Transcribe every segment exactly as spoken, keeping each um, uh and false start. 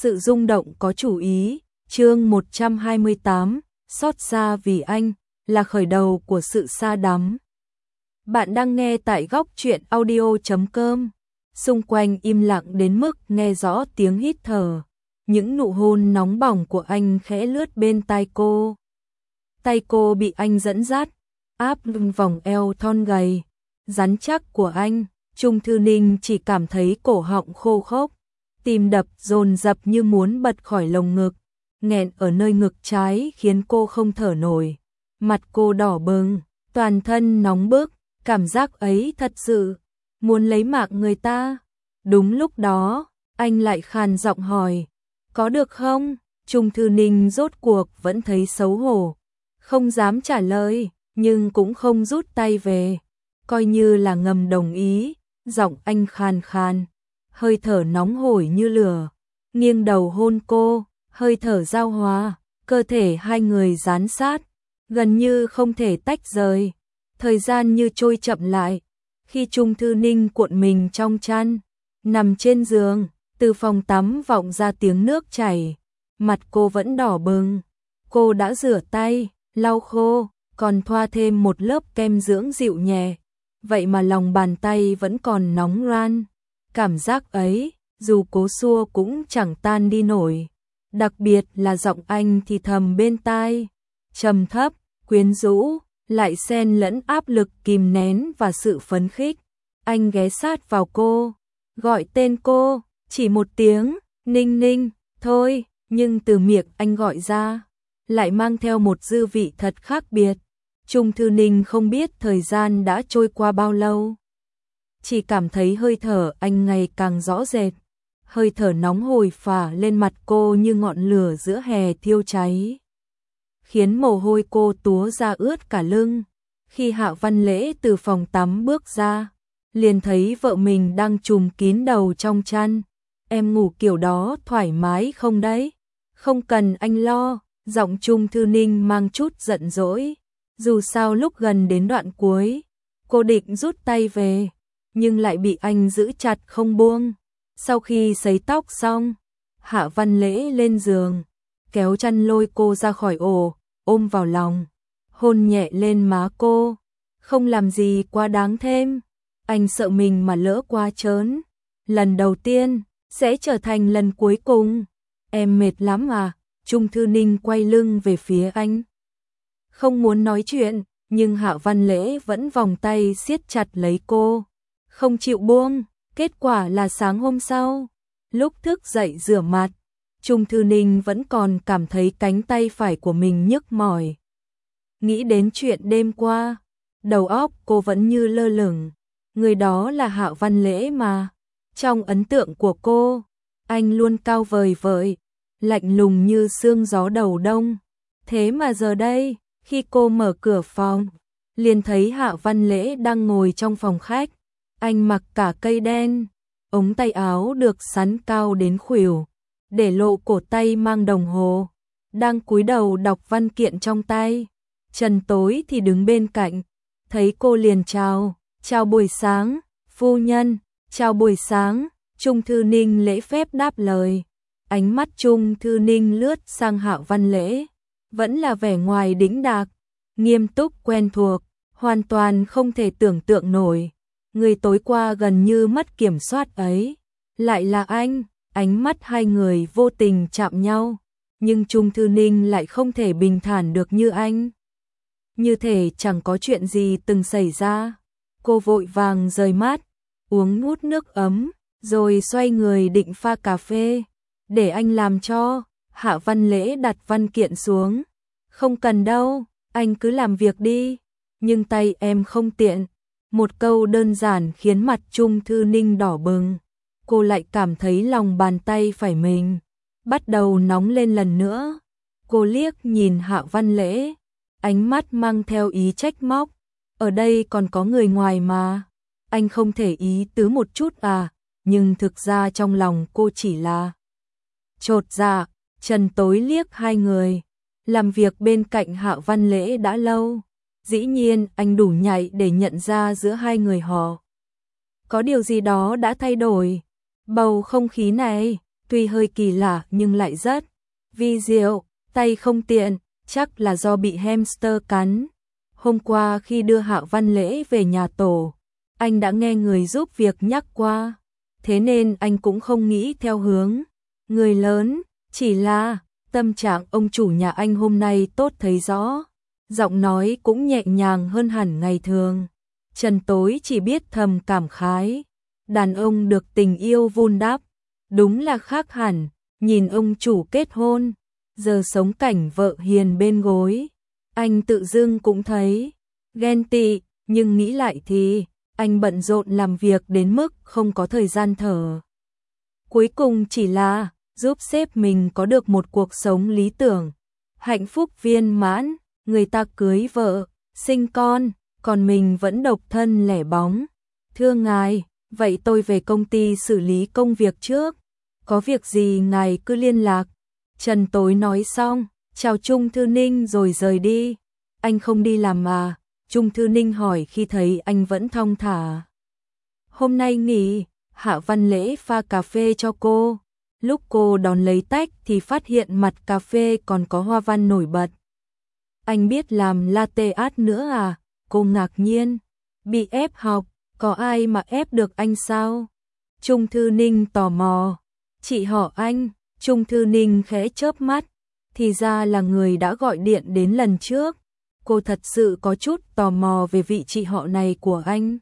Sự rung động có chủ ý, chương một trăm hai mươi tám, xót xa vì anh, là khởi đầu của sự sa đắm. Bạn đang nghe tại góc truyện audio chấm com. Xung quanh im lặng đến mức nghe rõ tiếng hít thở. Những nụ hôn nóng bỏng của anh khẽ lướt bên tai cô. Tay cô bị anh dẫn dắt, áp vòng eo thon gầy, rắn chắc của anh. Trung Thư Ninh chỉ cảm thấy cổ họng khô khốc, tim đập dồn dập như muốn bật khỏi lồng ngực, nghẹn ở nơi ngực trái khiến cô không thở nổi. Mặt cô đỏ bừng, toàn thân nóng bức, cảm giác ấy thật sự muốn lấy mạng người ta. Đúng lúc đó, anh lại khàn giọng hỏi, có được không? Trung Thư Ninh rốt cuộc vẫn thấy xấu hổ, không dám trả lời, nhưng cũng không rút tay về, coi như là ngầm đồng ý. Giọng anh khàn khàn, hơi thở nóng hổi như lửa, nghiêng đầu hôn cô, hơi thở giao hòa, cơ thể hai người dán sát, gần như không thể tách rời. Thời gian như trôi chậm lại, khi Trung Thư Ninh cuộn mình trong chăn, nằm trên giường, từ phòng tắm vọng ra tiếng nước chảy, mặt cô vẫn đỏ bừng. Cô đã rửa tay, lau khô, còn thoa thêm một lớp kem dưỡng dịu nhẹ. Vậy mà lòng bàn tay vẫn còn nóng ran. Cảm giác ấy, dù cố xua cũng chẳng tan đi nổi. Đặc biệt là giọng anh thì thầm bên tai, trầm thấp, quyến rũ, lại xen lẫn áp lực kìm nén và sự phấn khích. Anh ghé sát vào cô, gọi tên cô, chỉ một tiếng, Ninh Ninh, thôi, nhưng từ miệng anh gọi ra, lại mang theo một dư vị thật khác biệt. Trung Thư Ninh không biết thời gian đã trôi qua bao lâu, chỉ cảm thấy hơi thở anh ngày càng rõ rệt, hơi thở nóng hổi phả lên mặt cô như ngọn lửa giữa hè thiêu cháy, khiến mồ hôi cô túa ra ướt cả lưng. Khi Hạ Văn Lễ từ phòng tắm bước ra, liền thấy vợ mình đang trùm kín đầu trong chăn. Em ngủ kiểu đó thoải mái không đấy? Không cần anh lo, giọng Trung Thư Ninh mang chút giận dỗi. Dù sao lúc gần đến đoạn cuối, cô định rút tay về, nhưng lại bị anh giữ chặt không buông. Sau khi sấy tóc xong, Hạ Văn Lễ lên giường, kéo chăn lôi cô ra khỏi ổ, ôm vào lòng, hôn nhẹ lên má cô. Không làm gì quá đáng thêm, anh sợ mình mà lỡ quá trớn. Lần đầu tiên, sẽ trở thành lần cuối cùng. Em mệt lắm à? Trung Thư Ninh quay lưng về phía anh, không muốn nói chuyện, nhưng Hạ Văn Lễ vẫn vòng tay siết chặt lấy cô, không chịu buông. Kết quả là sáng hôm sau, lúc thức dậy rửa mặt, Trung Thư Ninh vẫn còn cảm thấy cánh tay phải của mình nhức mỏi. Nghĩ đến chuyện đêm qua, đầu óc cô vẫn như lơ lửng. Người đó là Hạ Văn Lễ mà. Trong ấn tượng của cô, anh luôn cao vời vợi, lạnh lùng như sương gió đầu đông. Thế mà giờ đây, khi cô mở cửa phòng, liền thấy Hạ Văn Lễ đang ngồi trong phòng khách. Anh mặc cả cây đen, ống tay áo được sắn cao đến khuỷu, để lộ cổ tay mang đồng hồ, đang cúi đầu đọc văn kiện trong tay. Trần Tối thì đứng bên cạnh, thấy cô liền chào, chào buổi sáng, phu nhân, chào buổi sáng. Trung Thư Ninh lễ phép đáp lời. Ánh mắt Trung Thư Ninh lướt sang Hạ Văn Lễ, vẫn là vẻ ngoài đĩnh đạc, nghiêm túc quen thuộc, hoàn toàn không thể tưởng tượng nổi. Người tối qua gần như mất kiểm soát ấy, lại là anh. Ánh mắt hai người vô tình chạm nhau, nhưng Trung Thư Ninh lại không thể bình thản được như anh. Như thể chẳng có chuyện gì từng xảy ra. Cô vội vàng rời mắt, uống ngút nước ấm, rồi xoay người định pha cà phê, để anh làm cho. Hạ Văn Lễ đặt văn kiện xuống. Không cần đâu, anh cứ làm việc đi, nhưng tay em không tiện. Một câu đơn giản khiến mặt Trung Thư Ninh đỏ bừng. Cô lại cảm thấy lòng bàn tay phải mình bắt đầu nóng lên lần nữa. Cô liếc nhìn Hạ Văn Lễ, ánh mắt mang theo ý trách móc. Ở đây còn có người ngoài mà, anh không thể ý tứ một chút à? Nhưng thực ra trong lòng cô chỉ là chột dạ. Trần Tối liếc hai người, làm việc bên cạnh Hạ Văn Lễ đã lâu. Dĩ nhiên anh đủ nhạy để nhận ra giữa hai người họ có điều gì đó đã thay đổi. Bầu không khí này tuy hơi kỳ lạ nhưng lại rất vi diệu, tay không tiện, chắc là do bị hamster cắn. Hôm qua khi đưa Hạ Văn Lễ về nhà tổ, anh đã nghe người giúp việc nhắc qua, thế nên anh cũng không nghĩ theo hướng người lớn, chỉ là tâm trạng ông chủ nhà anh hôm nay tốt thấy rõ, giọng nói cũng nhẹ nhàng hơn hẳn ngày thường. Trần Tối chỉ biết thầm cảm khái, đàn ông được tình yêu vun đắp, đúng là khác hẳn, nhìn ông chủ kết hôn, giờ sống cảnh vợ hiền bên gối, anh tự dưng cũng thấy ghen tị, nhưng nghĩ lại thì anh bận rộn làm việc đến mức không có thời gian thở. Cuối cùng chỉ là giúp sếp mình có được một cuộc sống lý tưởng, hạnh phúc viên mãn, người ta cưới vợ, sinh con, còn mình vẫn độc thân lẻ bóng. Thưa ngài, vậy tôi về công ty xử lý công việc trước, có việc gì ngài cứ liên lạc. Trần Tối nói xong, chào Trung Thư Ninh rồi rời đi. Anh không đi làm mà? Trung Thư Ninh hỏi khi thấy anh vẫn thong thả. Hôm nay nghỉ, Hạ Văn Lễ pha cà phê cho cô. Lúc cô đón lấy tách thì phát hiện mặt cà phê còn có hoa văn nổi bật. Anh biết làm latte art nữa à? Cô ngạc nhiên. Bị ép học, có ai mà ép được anh sao? Trung Thư Ninh tò mò. Chị họ anh. Trung Thư Ninh khẽ chớp mắt. Thì ra là người đã gọi điện đến lần trước. Cô thật sự có chút tò mò về vị chị họ này của anh.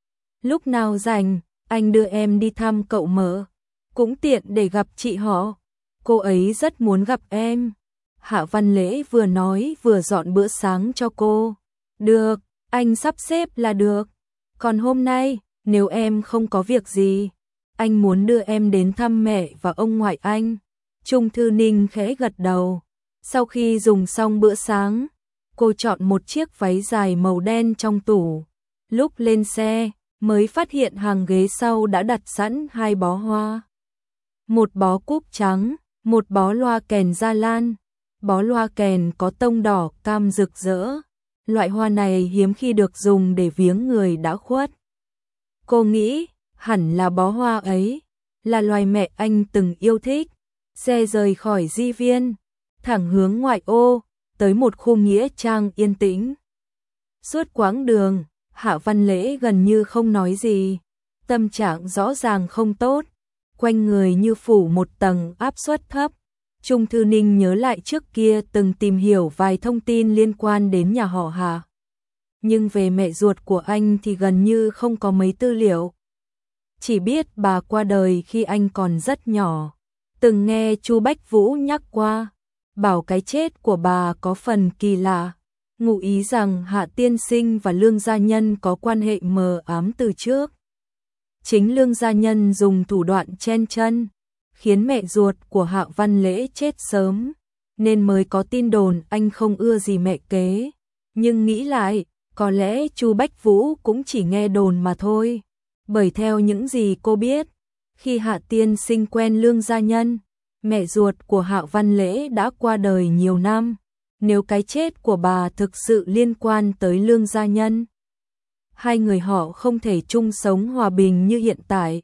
Lúc nào rảnh, anh đưa em đi thăm cậu mở. Cũng tiện để gặp chị họ. Cô ấy rất muốn gặp em. Hạ Văn Lễ vừa nói vừa dọn bữa sáng cho cô. Được, anh sắp xếp là được. Còn hôm nay, nếu em không có việc gì, anh muốn đưa em đến thăm mẹ và ông ngoại anh. Trung Thư Ninh khẽ gật đầu. Sau khi dùng xong bữa sáng, cô chọn một chiếc váy dài màu đen trong tủ. Lúc lên xe, mới phát hiện hàng ghế sau đã đặt sẵn hai bó hoa. Một bó cúp trắng, một bó loa kèn Gia Lan. Bó loa kèn có tông đỏ cam rực rỡ. Loại hoa này hiếm khi được dùng để viếng người đã khuất. Cô nghĩ, hẳn là bó hoa ấy, là loài mẹ anh từng yêu thích. Xe rời khỏi Di Viên, thẳng hướng ngoại ô, tới một khu nghĩa trang yên tĩnh. Suốt quãng đường, Hạ Văn Lễ gần như không nói gì, tâm trạng rõ ràng không tốt, quanh người như phủ một tầng áp suất thấp. Trung Thư Ninh nhớ lại trước kia từng tìm hiểu vài thông tin liên quan đến nhà họ Hạ. Nhưng về mẹ ruột của anh thì gần như không có mấy tư liệu. Chỉ biết bà qua đời khi anh còn rất nhỏ. Từng nghe Chu Bách Vũ nhắc qua, bảo cái chết của bà có phần kỳ lạ, ngụ ý rằng Hạ tiên sinh và Lương gia nhân có quan hệ mờ ám từ trước. Chính Lương gia nhân dùng thủ đoạn chen chân, khiến mẹ ruột của Hạ Văn Lễ chết sớm, nên mới có tin đồn anh không ưa gì mẹ kế. Nhưng nghĩ lại, có lẽ Chu Bách Vũ cũng chỉ nghe đồn mà thôi, bởi theo những gì cô biết, khi Hạ tiên sinh quen Lương gia nhân, mẹ ruột của Hạ Văn Lễ đã qua đời nhiều năm. Nếu cái chết của bà thực sự liên quan tới Lương gia nhân, hai người họ không thể chung sống hòa bình như hiện tại.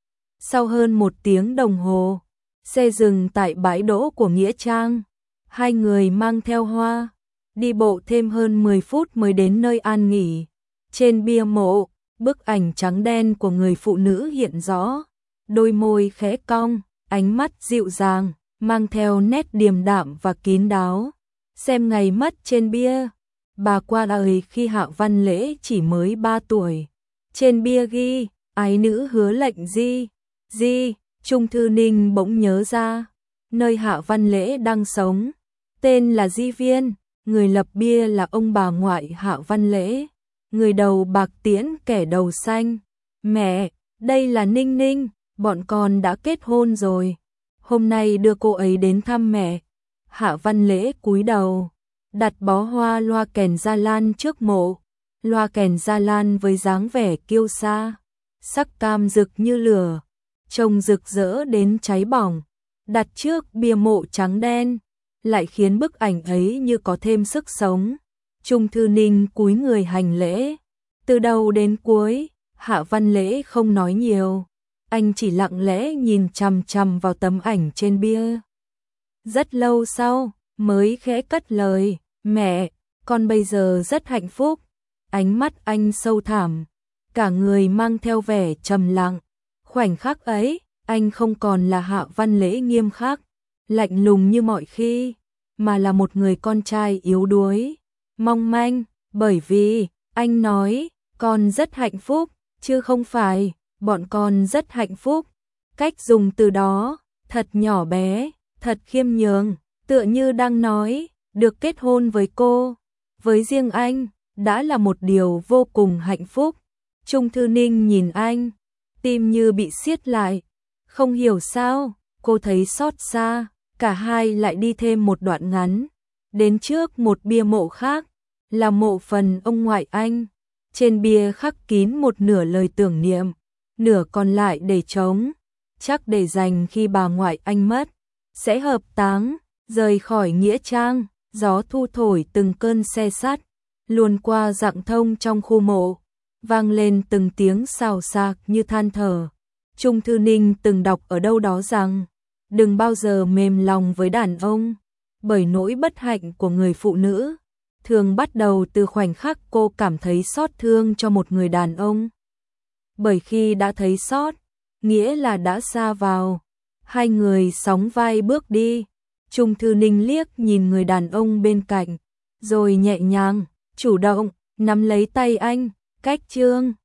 Sau hơn một tiếng đồng hồ, xe dừng tại bãi đỗ của nghĩa trang. Hai người mang theo hoa, đi bộ thêm hơn mười phút mới đến nơi an nghỉ. Trên bia mộ, bức ảnh trắng đen của người phụ nữ hiện rõ, đôi môi khẽ cong, ánh mắt dịu dàng, mang theo nét điềm đạm và kín đáo. Xem ngày mất trên bia, bà qua đời khi Hạ Văn Lễ chỉ mới ba tuổi. Trên bia ghi, ái nữ hứa lệnh Di. Di, Trung Thư Ninh bỗng nhớ ra, nơi Hạ Văn Lễ đang sống, tên là Di Viên, người lập bia là ông bà ngoại Hạ Văn Lễ, người đầu bạc tiễn kẻ đầu xanh. Mẹ, đây là Ninh Ninh, bọn con đã kết hôn rồi, hôm nay đưa cô ấy đến thăm mẹ. Hạ Văn Lễ cúi đầu, đặt bó hoa loa kèn Gia Lan trước mộ, loa kèn Gia Lan với dáng vẻ kiêu sa, sắc cam rực như lửa, trông rực rỡ đến cháy bỏng, đặt trước bia mộ trắng đen, lại khiến bức ảnh ấy như có thêm sức sống. Trung Thư Ninh cúi người hành lễ, từ đầu đến cuối, Hạ Văn Lễ không nói nhiều, anh chỉ lặng lẽ nhìn chằm chằm vào tấm ảnh trên bia. Rất lâu sau, mới khẽ cất lời, mẹ, con bây giờ rất hạnh phúc. Ánh mắt anh sâu thẳm, cả người mang theo vẻ trầm lặng. Khoảnh khắc ấy, anh không còn là Hạ Văn Lễ nghiêm khắc, lạnh lùng như mọi khi, mà là một người con trai yếu đuối, mong manh, bởi vì, anh nói, con rất hạnh phúc, chứ không phải, bọn con rất hạnh phúc. Cách dùng từ đó, thật nhỏ bé, thật khiêm nhường, tựa như đang nói, được kết hôn với cô, với riêng anh, đã là một điều vô cùng hạnh phúc. Trung Thư Ninh nhìn anh, tim như bị siết lại, không hiểu sao, cô thấy xót xa, cả hai lại đi thêm một đoạn ngắn, đến trước một bia mộ khác, là mộ phần ông ngoại anh. Trên bia khắc kín một nửa lời tưởng niệm, nửa còn lại để trống, chắc để dành khi bà ngoại anh mất, sẽ hợp táng, rời khỏi nghĩa trang. Gió thu thổi từng cơn xe sắt, luồn qua rặng thông trong khu mộ, vang lên từng tiếng xào xạc như than thở. Trung Thư Ninh từng đọc ở đâu đó rằng, đừng bao giờ mềm lòng với đàn ông, bởi nỗi bất hạnh của người phụ nữ thường bắt đầu từ khoảnh khắc cô cảm thấy xót thương cho một người đàn ông. Bởi khi đã thấy xót, nghĩa là đã sa vào. Hai người sóng vai bước đi. Trung Thư Ninh liếc nhìn người đàn ông bên cạnh, rồi nhẹ nhàng, chủ động, nắm lấy tay anh, cách chương.